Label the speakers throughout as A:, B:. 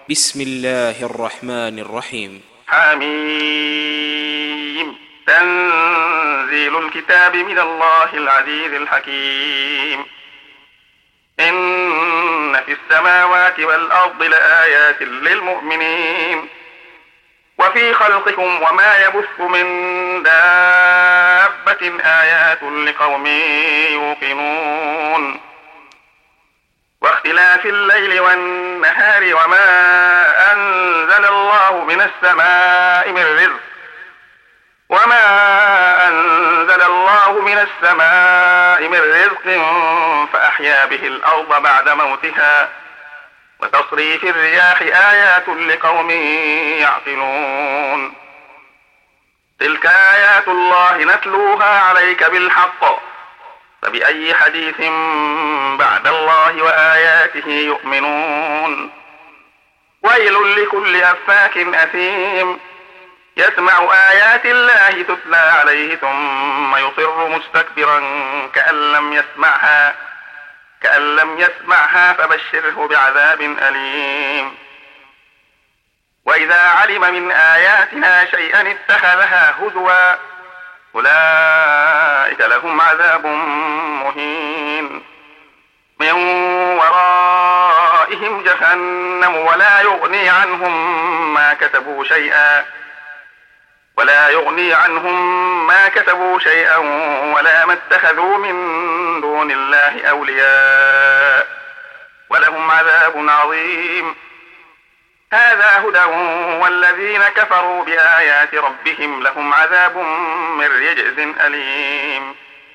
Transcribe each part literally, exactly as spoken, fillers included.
A: بسم الله الرحمن الرحيم.
B: حميم. تنزيل الكتاب من الله العزيز الحكيم. إن في السماوات والأرض لآيات للمؤمنين وفي خلقكم وما يبث من دابة آيات لقوم يوقنون واختلاف الليل والنهار وما أنزل الله من السماء من رزق وما أنزل الله من السماء من رزق فأحيا به الأرض بعد موتها وتصريف الرياح آيات لقوم يعقلون. تلك آيات الله نتلوها عليك بالحق فبأي حديث بعد الله وآياته يؤمنون. ويل لكل أفاك أثيم يسمع آيات الله تتلى عليه ثم يصر مستكبرا كأن لم يسمعها كأن لم يسمعها فبشره بعذاب أليم. وإذا علم من آياتنا شيئا اتخذها هزوا أولئك لهم عذاب مهين من ورائهم جهنم ولا يغني عنهم ما كسبوا شيئا ولا يغني عنهم ما كسبوا شيئا ولا ما اتخذوا من دون الله أولياء ولهم عذاب عظيم. هذا هدى والذين كفروا بآيات ربهم لهم عذاب من رجز أليم.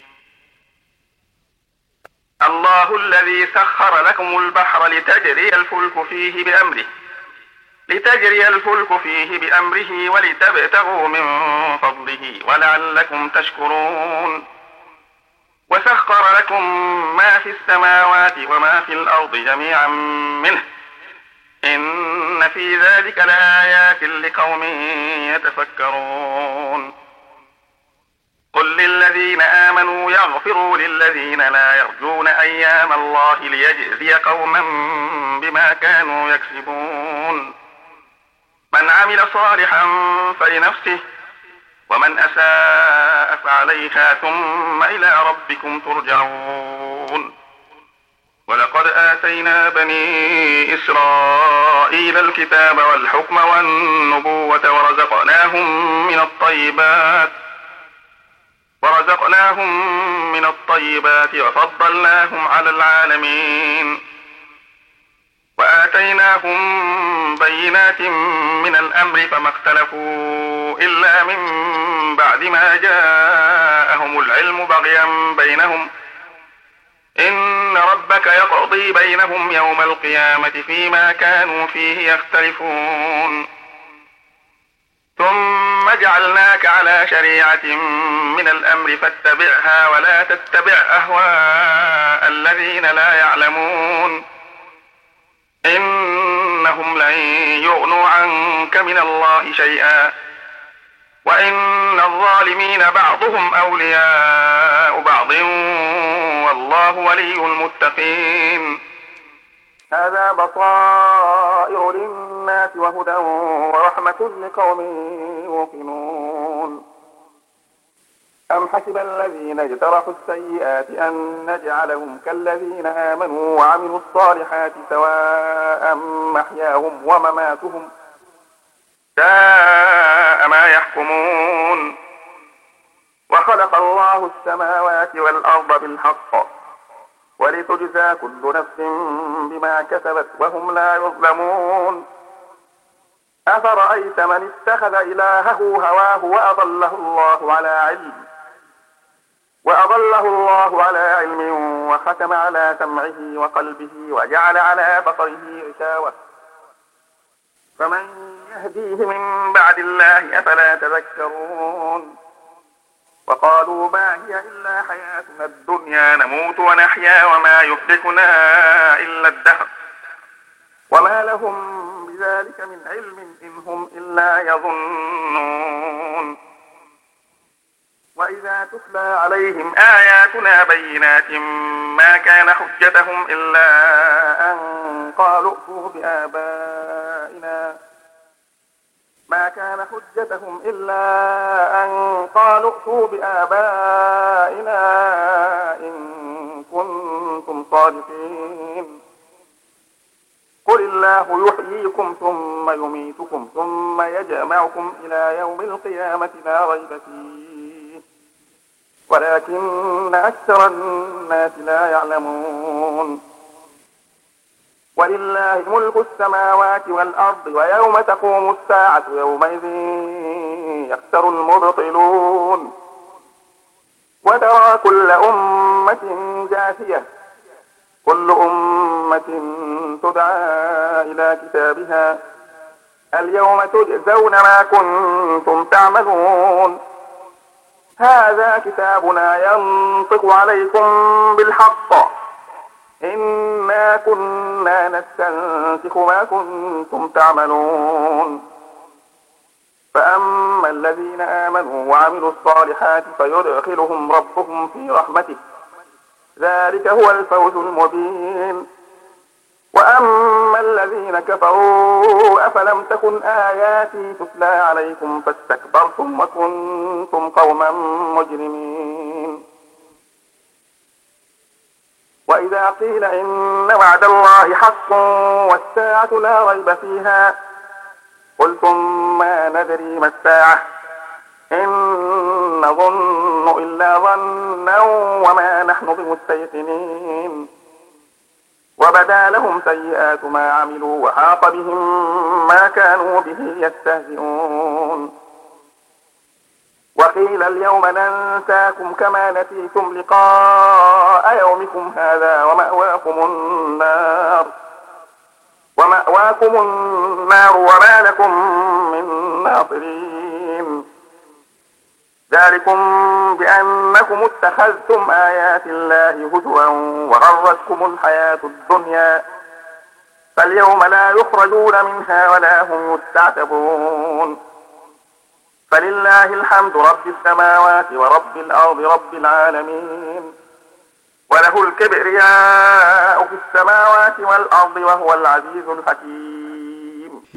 B: الله الذي سخر لكم البحر لتجري الفلك فيه بأمره لتجري الفلك فيه بأمره ولتبتغوا من فضله ولعلكم تشكرون. وسخر لكم ما في السماوات وما في الأرض جميعا منه إن في ذلك لآيات لقوم يتفكرون. قل للذين آمنوا يغفروا للذين لا يرجون أيام الله ليجزي قوما بما كانوا يكسبون. من عمل صالحا فلنفسه ومن أساء فعليها ثم إلى ربكم ترجعون. ولقد آتينا بني إسرائيل الكتاب والحكم والنبوة ورزقناهم من الطيبات ورزقناهم من الطيبات وفضلناهم على العالمين. وآتيناهم بينات من الأمر فما اختلفوا إلا من بعد ما جاءهم العلم بغيا بينهم إن ربك يقضي بينهم يوم القيامة فيما كانوا فيه يختلفون. ثم جعلناك على شريعة من الأمر فاتبعها ولا تتبع أهواء الذين لا يعلمون إنهم لن يغنوا عنك من الله شيئا وإن الظالمين بعضهم أولياء بعض والله ولي المتقين. هذا بصائر للناس وهدى ورحمة لقوم يوقنون. أم حسب الذين اجترحوا السيئات أن نجعلهم كالذين آمنوا وعملوا الصالحات سواء محياهم ومماتهم ساء ما يحكمون. وخلق الله السماوات والأرض بالحق ولتجزى كل نفس بما كسبت وهم لا يظلمون. أفرأيت من اتخذ إلهه هواه وأضله الله على علم وأضله الله على علم وختم على سمعه وقلبه وجعل على بصره غشاوة فمن يهديه من بعد الله أفلا تذكرون. وقالوا ما هي إلا حياتنا الدنيا نموت ونحيا وما يهلكنا إلا الدهر وما لهم بذلك من علم إن هم إلا يظنون. وإذا تتلى عليهم آياتنا بينات ما كان حجتهم إلا أن قالوا ائتوا بآبائنا كان حجتهم إلا أن قالوا ائتوا بآبائنا إن كنتم صادقين. قل الله يحييكم ثم يميتكم ثم يجمعكم إلى يوم القيامة لا ريب فيه ولكن أكثر الناس لا يعلمون. ولله ملك السماوات والأرض ويوم تقوم الساعة يومئذ يخسر المبطلون. وترى كل أمة جاثية كل أمة تدعى إلى كتابها اليوم تجزون ما كنتم تعملون. هذا كتابنا ينطق عليكم بالحق إنا كنا نستنسخ ما كنتم تعملون. فأما الذين آمنوا وعملوا الصالحات فيدخلهم ربهم في رحمته ذلك هو الفوز المبين. وأما الذين كفروا أفلم تكن آياتي تتلى عليكم فاستكبرتم وكنتم قوما مجرمين. وإذا قيل إن وعد الله حق والساعة لا ريب فيها قلتم ما ندري ما الساعة إن نظن إلا ظنا وما نحن بمستيقنين. وبدا لهم سيئات ما عملوا وحاق بهم ما كانوا به يستهزئون. وقيل اليوم ننساكم كما نسيتم لقاء يومكم هذا ومأواكم النار ومأواكم النار وما لكم من ناصرين. ذلكم بأنكم اتخذتم آيات الله هزوا وغرتكم الحياة الدنيا فاليوم لا يخرجون منها ولا هم يستعتبون. فلله الحمد رب السماوات ورب الأرض رب العالمين وله الكبرياء في السماوات والأرض وهو العزيز الحكيم.